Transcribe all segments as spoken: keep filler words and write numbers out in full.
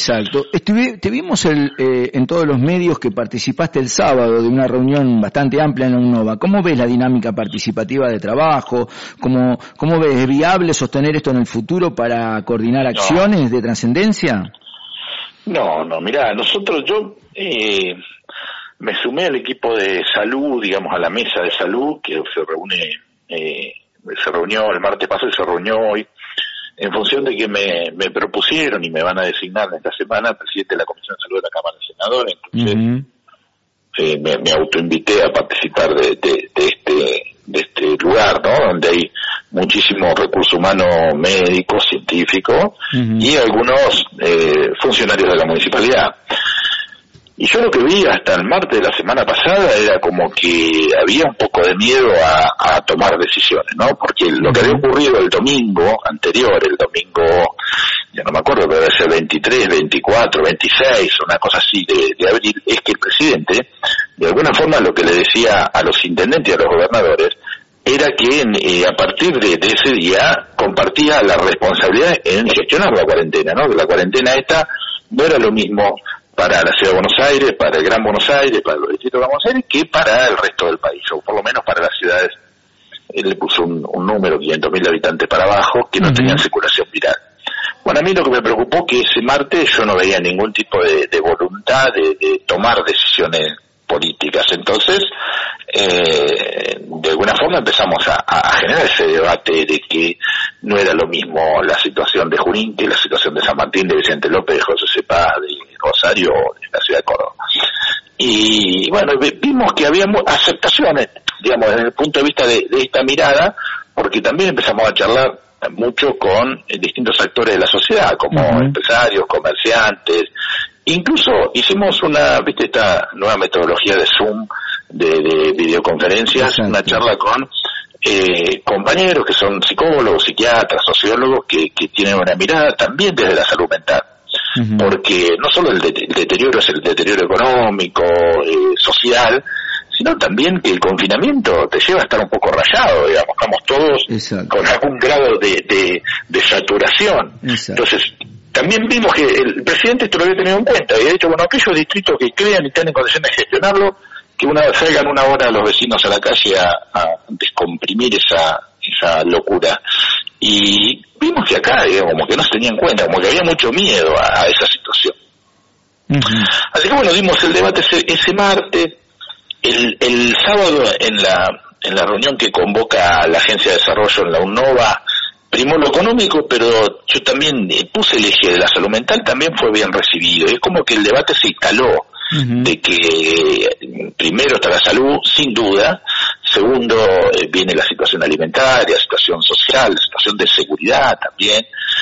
Exacto. Estuvi, te vimos el, eh, en todos los medios que participaste el sábado de una reunión bastante amplia en la UNOVA. ¿Cómo ves la dinámica participativa de trabajo? ¿Cómo, cómo ves? ¿Es viable sostener esto en el futuro para coordinar acciones no. de trascendencia? No, no, mirá, nosotros, yo eh, me sumé al equipo de salud, digamos, a la mesa de salud, que se reúne, eh, se reunió el martes pasado y se reunió hoy, en función de que me, me propusieron y me van a designar esta semana presidente de la Comisión de Salud de la Cámara de Senadores. Entonces, uh-huh. eh, me, me autoinvité a participar de, de, de este de este lugar, ¿no? Donde hay muchísimos recursos humanos médicos, científicos uh-huh. y algunos eh, funcionarios de la municipalidad. Y yo lo que vi hasta el martes de la semana pasada era como que había un poco de miedo a, a tomar decisiones, ¿no? Porque lo que había ocurrido el domingo anterior, el domingo, ya no me acuerdo, pero debe ser veintitrés, veinticuatro, veintiséis, una cosa así de, de abril, es que el presidente, de alguna forma lo que le decía a los intendentes y a los gobernadores, era que eh, a partir de, de ese día compartía la responsabilidad en gestionar la cuarentena, ¿no? Que la cuarentena esta no era lo mismo para la Ciudad de Buenos Aires, para el Gran Buenos Aires, para los distritos de Buenos Aires, que para el resto del país, o por lo menos para las ciudades. Él le puso un, un número, quinientos mil habitantes para abajo, que no uh-huh. tenían circulación viral. Bueno, a mí lo que me preocupó que ese martes yo no veía ningún tipo de, de voluntad de, de tomar decisiones políticas. Entonces, eh, de alguna forma empezamos a, a generar ese debate de que no era lo mismo la situación de Junín que la situación de San Martín, de Vicente López, de José Cepaz, de Rosario, de la ciudad de Córdoba. Y bueno, vimos que había aceptaciones, digamos, desde el punto de vista de, de esta mirada, porque también empezamos a charlar mucho con distintos actores de la sociedad, como uh-huh. empresarios, comerciantes. Incluso hicimos una, viste, esta nueva metodología de Zoom, de, de videoconferencias, exacto. Una charla con eh, compañeros que son psicólogos, psiquiatras, sociólogos, que, que tienen una mirada también desde la salud mental. Uh-huh. Porque no solo el, de, el deterioro es el deterioro económico, eh, social, sino también que el confinamiento te lleva a estar un poco rayado, digamos, estamos todos exacto. Con algún grado de, de, de saturación. Exacto. Entonces, también vimos que el presidente esto lo había tenido en cuenta y ha dicho, bueno, aquellos distritos que crean y están en condiciones de gestionarlo, que una salgan una hora los vecinos a la calle a, a descomprimir esa esa locura. Y vimos que acá, digamos, como que no se tenía en cuenta, como que había mucho miedo a, a esa situación. Uh-huh. Así que bueno, dimos el debate ese, ese martes. El, el sábado en la en la reunión que convoca la Agencia de Desarrollo en la UNOVA, primó lo económico, pero yo también eh, puse el eje de la salud mental, también fue bien recibido. Es como que el debate se instaló uh-huh. de que eh, primero está la salud, sin duda, segundo eh, viene la situación alimentaria, la situación social, la situación de seguridad también,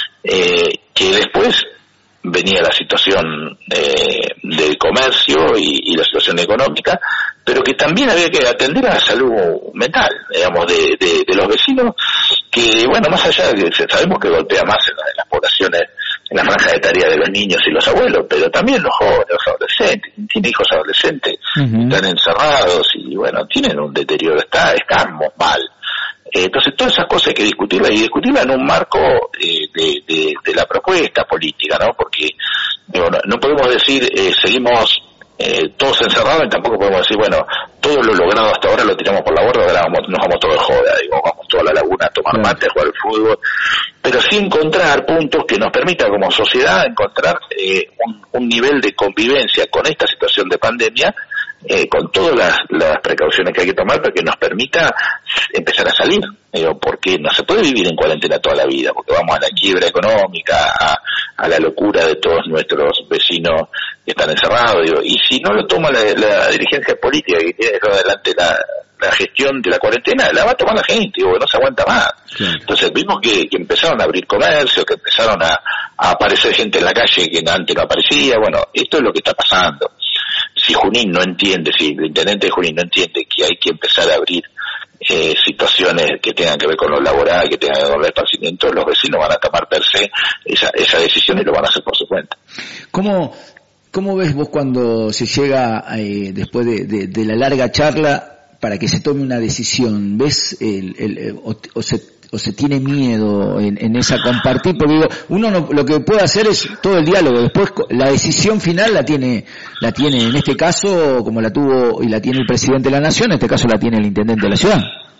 eh, que después venía la situación eh, del comercio y, y la situación económica, pero que también había que atender a la salud mental, digamos, de, de, de los vecinos, que, bueno, más allá de que sabemos que golpea más en, la, en las poblaciones, en la franja de tarea de los niños y los abuelos, pero también los jóvenes, los adolescentes, tienen hijos adolescentes, uh-huh. están encerrados y, bueno, tienen un deterioro, está, están mal. Entonces, todas esas cosas hay que discutirlas y discutirlas en un marco eh, de, de, de la propuesta política, ¿no? Porque digo, no, no podemos decir, eh, seguimos eh, todos encerrados y tampoco podemos decir, bueno, todo lo logrado hasta ahora lo tiramos por la borda, ahora vamos, nos vamos todos de joda, digo, vamos toda la laguna a tomar mate, a jugar al fútbol, pero sí encontrar puntos que nos permitan como sociedad encontrar eh, un, un nivel de convivencia con esta situación de pandemia, Eh, con todas las, las precauciones que hay que tomar para que nos permita empezar a salir, digo, porque no se puede vivir en cuarentena toda la vida, porque vamos a la quiebra económica, a, a la locura de todos nuestros vecinos que están encerrados, digo, y si no lo toma la, la dirigencia política que tiene adelante la, la gestión de la cuarentena, la va a tomar la gente, digo, que no se aguanta más. Sí. Entonces vimos que, que empezaron a abrir comercio, que empezaron a, a aparecer gente en la calle que antes no aparecía, bueno, esto es lo que está pasando. Si Junín no entiende, si el intendente de Junín no entiende que hay que empezar a abrir eh, situaciones que tengan que ver con lo laboral, que tengan que ver con el esparcimiento, los vecinos van a tomar per se esa, esa decisión y lo van a hacer por su cuenta. ¿Cómo, cómo ves vos cuando se llega, eh, después de, de, de la larga charla, para que se tome una decisión? ¿Ves el, el, el o, o se o se tiene miedo en, en esa compartir? Porque digo, uno no, lo que puede hacer es todo el diálogo, después la decisión final la tiene, la tiene en este caso, como la tuvo y la tiene el presidente de la nación, en este caso la tiene el intendente de la ciudad.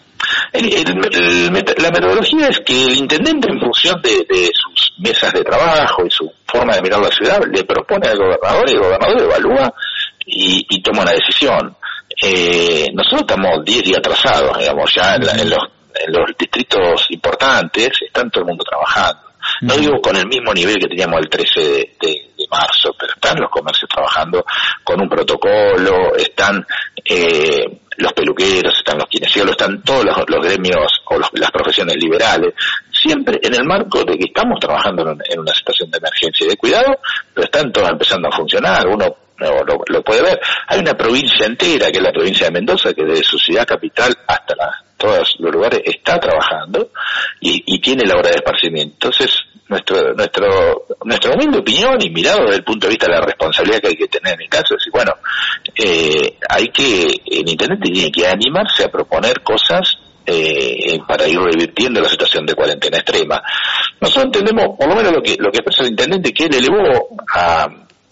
El, el, el, la metodología es que el intendente, en función de, de sus mesas de trabajo y su forma de mirar la ciudad, le propone al gobernador y el gobernador evalúa y, y toma una decisión. Eh, nosotros estamos diez días atrasados, digamos, ya en, la, en los en los distritos importantes están todo el mundo trabajando. No uh-huh. digo con el mismo nivel que teníamos el trece de, de, de marzo, pero están los comercios trabajando con un protocolo, están eh, los peluqueros, están los kinesiólogos, están todos los, los gremios o los, las profesiones liberales, siempre en el marco de que estamos trabajando en, en una situación de emergencia y de cuidado, pero están todos empezando a funcionar. Uno no, lo, lo puede ver. Hay una provincia entera, que es la provincia de Mendoza, que desde su ciudad capital hasta la todos los lugares está trabajando y, y tiene la hora de esparcimiento. Entonces, nuestro nuestro nuestra humilde opinión y mirado desde el punto de vista de la responsabilidad que hay que tener en el caso, es decir, bueno, eh, hay que, el intendente tiene que animarse a proponer cosas eh, para ir revirtiendo la situación de cuarentena extrema. Nosotros entendemos, por lo menos lo que lo que expresa el intendente, que él elevó a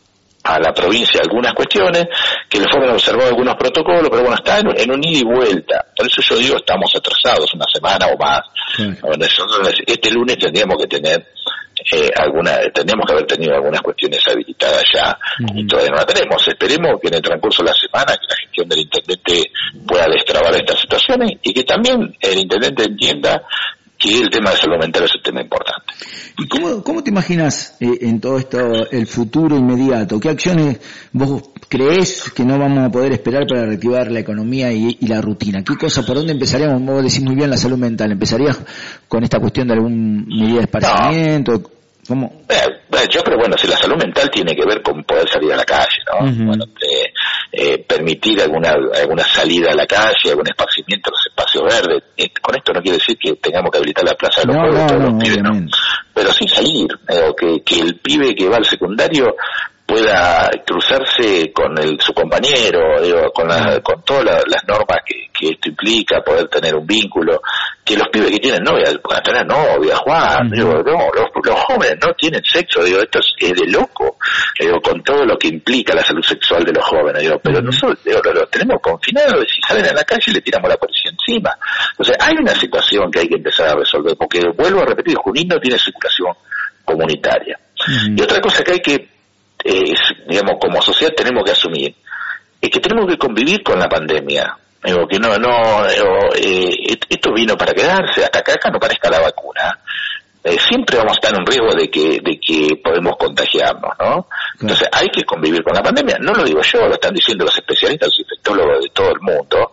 a la provincia algunas cuestiones, que le fueron observados algunos protocolos, pero bueno, está en, en un ida y vuelta. Por eso yo digo, estamos atrasados una semana o más. Sí. Nosotros este lunes tendríamos que tener eh, alguna, tendríamos que haber tenido algunas cuestiones habilitadas ya, uh-huh. y todavía no la tenemos. Esperemos que en el transcurso de la semana que la gestión del intendente pueda destrabar estas situaciones y que también el intendente entienda que el tema de salud mental es un tema importante. ¿Y cómo, cómo te imaginas eh, en todo esto el futuro inmediato? ¿Qué acciones vos creés que no vamos a poder esperar para reactivar la economía y, y la rutina? ¿Qué cosa, por dónde empezaríamos? Vos decís muy bien la salud mental. ¿Empezarías con esta cuestión de algún medida de esparcimiento? No. ¿Cómo? Eh, yo creo, bueno, si la salud mental tiene que ver con poder salir a la calle, ¿no? Uh-huh. Bueno, eh, eh, permitir alguna alguna salida a la calle, algún esparcimiento en los espacios verdes. Eh, con esto no quiere decir que tengamos que habilitar la plaza de los no, pueblos, no, todos no, los pibes, ¿no? Pero sí salir, eh, o que, que el pibe que va al secundario pueda cruzarse con el, su compañero, digo, con, la, con todas la, las normas que, que esto implica, poder tener un vínculo, que los pibes que tienen novia puedan tener novia, jugar, uh-huh. digo, no, los, los jóvenes no tienen sexo, digo, esto es, es de loco, digo, con todo lo que implica la salud sexual de los jóvenes, digo, pero uh-huh. nosotros digo, los lo tenemos confinados y si salen a la calle le tiramos la policía encima. Entonces hay una situación que hay que empezar a resolver, porque vuelvo a repetir, Junín no tiene circulación comunitaria. Uh-huh. Y otra cosa que hay que Eh, digamos, como sociedad tenemos que asumir, es que tenemos que convivir con la pandemia. Digo, que no, no, digo, eh, esto vino para quedarse, hasta que acá no parezca la vacuna. Eh, siempre vamos a estar en un riesgo de que, de que podemos contagiarnos, ¿no? Entonces hay que convivir con la pandemia. No lo digo yo, lo están diciendo los especialistas, los infectólogos de todo el mundo,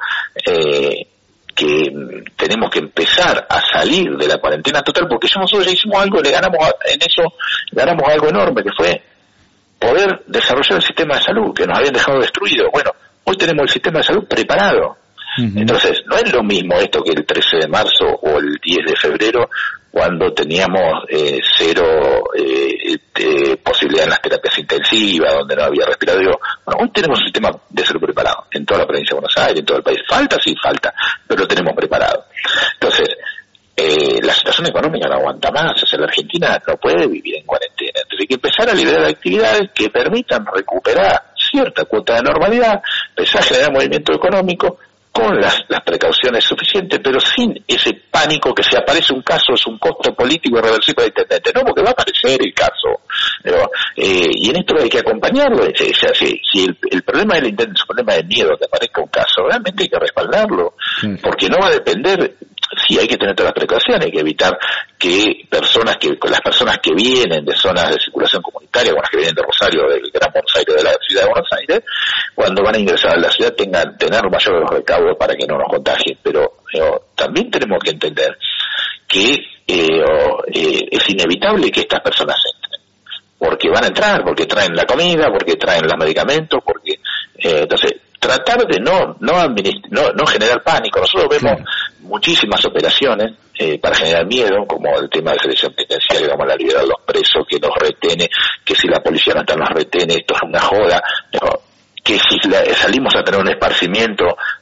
eh, que tenemos que empezar a salir de la cuarentena total, porque nosotros ya hicimos algo, le ganamos a, en eso, ganamos algo enorme, que fue poder desarrollar el sistema de salud que nos habían dejado destruido. Bueno, hoy tenemos el sistema de salud preparado. Uh-huh. Entonces, no es lo mismo esto que el trece de marzo o el diez de febrero, cuando teníamos eh, cero eh, eh, posibilidad en las terapias intensivas, donde no había respirador. Bueno, hoy tenemos un sistema de salud preparado en toda la provincia de Buenos Aires, en todo el país. Falta, sí, falta, pero lo tenemos preparado. Entonces, Eh, la situación económica no aguanta más, o sea, la Argentina no puede vivir en cuarentena, entonces hay que empezar a liberar actividades que permitan recuperar cierta cuota de normalidad, empezar a generar movimiento económico con las, las precauciones suficientes, pero sin ese pánico que si aparece un caso es un costo político irreversible del intendente, no, porque va a aparecer el caso, pero, eh, y en esto hay que acompañarlo, o sea, si, si el, el problema del intendente es un problema de miedo que aparezca un caso, realmente hay que respaldarlo, sí. Porque no va a depender. Sí, hay que tener todas las precauciones, hay que evitar que personas que, las personas que vienen de zonas de circulación comunitaria, como las que vienen de Rosario, del Gran Buenos Aires, de la ciudad de Buenos Aires, cuando van a ingresar a la ciudad tengan, tener mayores recaudos para que no nos contagien, pero eh, también tenemos que entender que eh, oh, eh, es inevitable que estas personas entren, porque van a entrar, porque traen la comida, porque traen los medicamentos, porque, eh, entonces, tratar de no no, administ- no no generar pánico. Nosotros vemos claro. muchísimas operaciones eh, para generar miedo, como el tema de selección penitenciaria, como la libertad de los presos, que nos retene, que si la policía no está nos retene, esto es una joda, pero que si la, salimos a tener un esparcimiento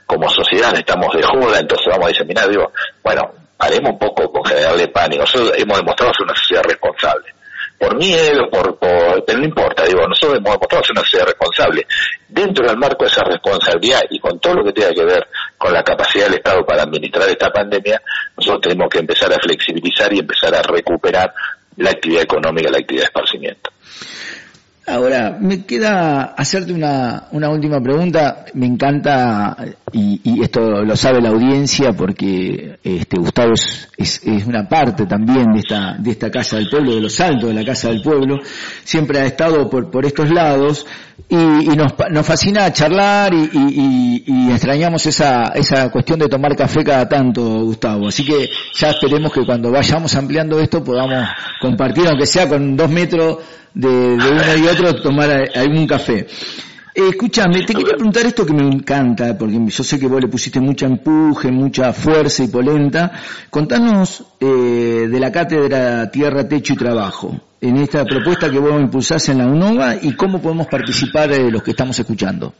como sociedad estamos de joda, entonces vamos a diseminar, digo, bueno, haremos un poco con generarle pánico. Nosotros hemos demostrado ser una sociedad responsable. Por miedo, por, por, pero no importa, digo, nosotros hemos demostrado ser una sociedad responsable. Dentro del marco de esa responsabilidad y con todo lo que tenga que ver con la capacidad del Estado para administrar esta pandemia, nosotros tenemos que empezar a flexibilizar y empezar a recuperar la actividad económica, la actividad de esparcimiento. Ahora, me queda hacerte una, una última pregunta. Me encanta, y, y esto lo sabe la audiencia, porque este Gustavo es, es, es una parte también de esta, de esta Casa del Pueblo, de los altos de la Casa del Pueblo. Siempre ha estado por, por estos lados, y, y nos, nos fascina charlar, y, y, y extrañamos esa, esa cuestión de tomar café cada tanto, Gustavo. Así que ya esperemos que cuando vayamos ampliando esto podamos compartir, aunque sea con dos metros de, de uno y otro, tomar algún café. Eh, escúchame, te quería preguntar esto que me encanta, porque yo sé que vos le pusiste mucha empuje, mucha fuerza y polenta. Contanos eh, de la cátedra Tierra, Techo y Trabajo, en esta propuesta que vos impulsás en la UNOVA, y cómo podemos participar eh, los que estamos escuchando.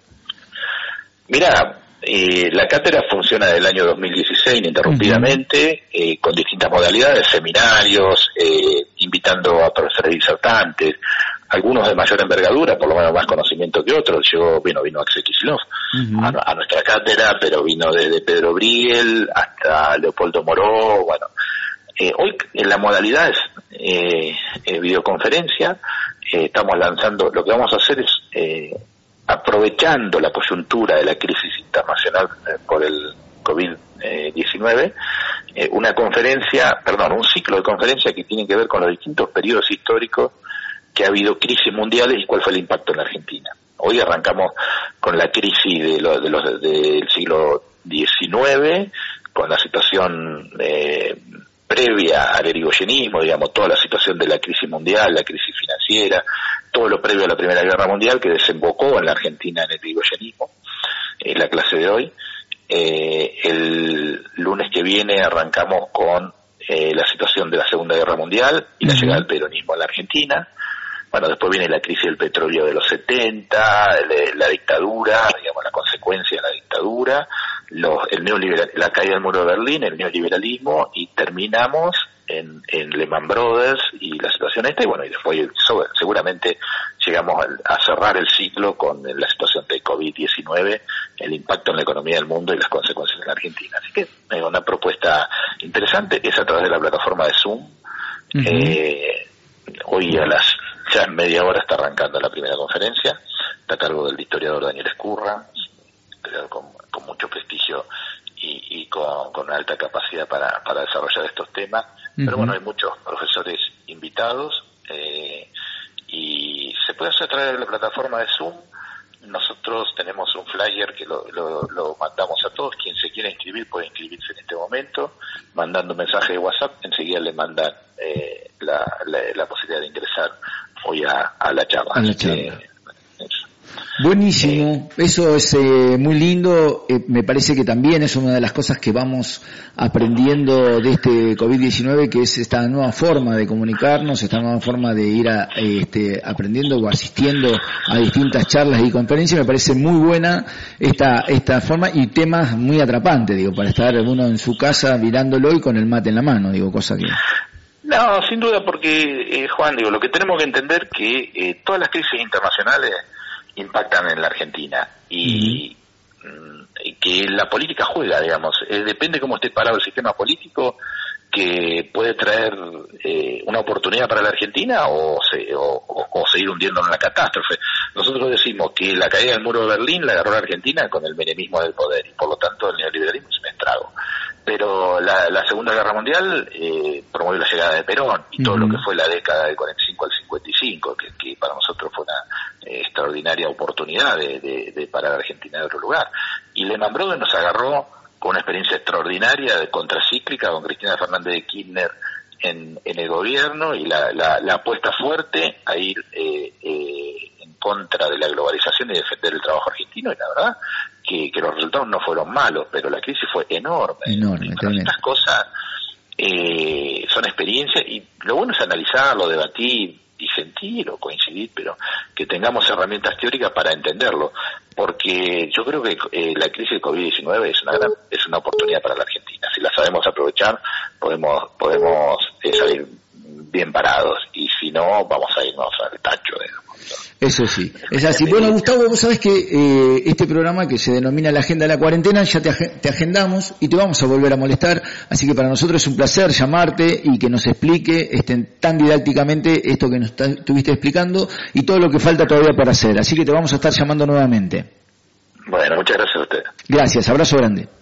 Mirá, eh, la cátedra funciona desde el año dos mil dieciséis ininterrumpidamente, uh-huh. eh, con distintas modalidades, seminarios, eh, invitando a profesores disertantes, algunos de mayor envergadura, por lo menos más conocimiento que otros. Yo, bueno, vino Axel Kicillof uh-huh. a, a nuestra cátedra, pero vino desde Pedro Briel hasta Leopoldo Moró. Bueno, eh, hoy en la modalidad es eh, eh, videoconferencia. Eh, estamos lanzando, lo que vamos a hacer es, eh, aprovechando la coyuntura de la crisis internacional eh, por el COVID diecinueve, eh, una conferencia, perdón, un ciclo de conferencias que tienen que ver con los distintos periodos históricos que ha habido crisis mundiales y cuál fue el impacto en la Argentina. Hoy arrancamos con la crisis de lo, de los, del siglo diecinueve, con la situación eh, previa al erigoyenismo, digamos, toda la situación de la crisis mundial, la crisis financiera, todo lo previo a la Primera Guerra Mundial que desembocó en la Argentina en el erigoyenismo, en la clase de hoy. Eh, el lunes que viene arrancamos con eh, la situación de la Segunda Guerra Mundial y la uh-huh. llegada del peronismo a la Argentina. Bueno, después viene la crisis del petróleo de los setenta, la, la dictadura, digamos, la consecuencia de la dictadura, los, el neoliberal, la caída del muro de Berlín, el neoliberalismo, y terminamos en, en Lehman Brothers y la situación esta, y bueno, y después seguramente llegamos a, a cerrar el ciclo con la situación de COVID diecinueve, el impacto en la economía del mundo y las consecuencias en la Argentina. Así que es una propuesta interesante, es a través de la plataforma de Zoom. Uh-huh. Eh, hoy a las ya en media hora está arrancando la primera conferencia, está a cargo del historiador Daniel Escurra, con, con mucho prestigio y, y con, con una alta capacidad para, para desarrollar estos temas. Uh-huh. Pero bueno, hay muchos profesores invitados, eh, y se puede hacer a través de la plataforma de Zoom. Nosotros tenemos un flyer que lo, lo, lo mandamos a todos. Quien se quiera inscribir puede inscribirse en este momento, mandando un mensaje de WhatsApp, enseguida le mandan eh, la, la, la posibilidad de ingresar hoy a, a la charla. A la charla. Eh, Buenísimo, eh, eso es eh, muy lindo. Eh, me parece que también es una de las cosas que vamos aprendiendo de este COVID diecinueve, que es esta nueva forma de comunicarnos, esta nueva forma de ir a, este, aprendiendo o asistiendo a distintas charlas y conferencias. Me parece muy buena esta esta forma y temas muy atrapantes, digo, para estar uno en su casa mirándolo y con el mate en la mano, digo, cosa que... No, sin duda, porque, eh, Juan, digo, lo que tenemos que entender que eh, todas las crisis internacionales impactan en la Argentina y, uh-huh. y que la política juega, digamos, eh, depende cómo esté parado el sistema político, que puede traer eh, una oportunidad para la Argentina o, se, o, o, o seguir hundiendo en la catástrofe. Nosotros decimos que la caída del muro de Berlín la agarró la Argentina con el menemismo del poder y por lo tanto el neoliberalismo es un estrago. Pero la, la Segunda Guerra Mundial eh, promovió la llegada de Perón y todo uh-huh. lo que fue la década del cuarenta y cinco al cincuenta y cinco, que, que para nosotros fue una eh, extraordinaria oportunidad de, de, de parar a Argentina en otro lugar. Y Lehman Brothers nos agarró con una experiencia extraordinaria de contracíclica con Cristina Fernández de Kirchner en, en el gobierno y la, la, la apuesta fuerte a ir eh, eh, en contra de la globalización y defender el trabajo argentino, y la verdad que, que los resultados no fueron malos, pero la crisis fue enorme. Enorme, y estas cosas eh, son experiencias y lo bueno es analizarlo, debatir, disentir o coincidir, pero que tengamos herramientas teóricas para entenderlo. porque yo creo que eh, la crisis del COVID diecinueve es una gran, es una oportunidad para la Argentina. Si la sabemos aprovechar, podemos podemos eh, salir bien parados, y si no, vamos a irnos al tacho, digamos. Eso sí, es así. Bueno, Gustavo, vos sabés que eh, este programa que se denomina La Agenda de la Cuarentena, ya te, ag- te agendamos y te vamos a volver a molestar, así que para nosotros es un placer llamarte y que nos explique este, tan didácticamente esto que nos ta- estuviste explicando y todo lo que falta todavía por hacer, así que te vamos a estar llamando nuevamente. Bueno, muchas gracias a ustedes. Gracias, abrazo grande.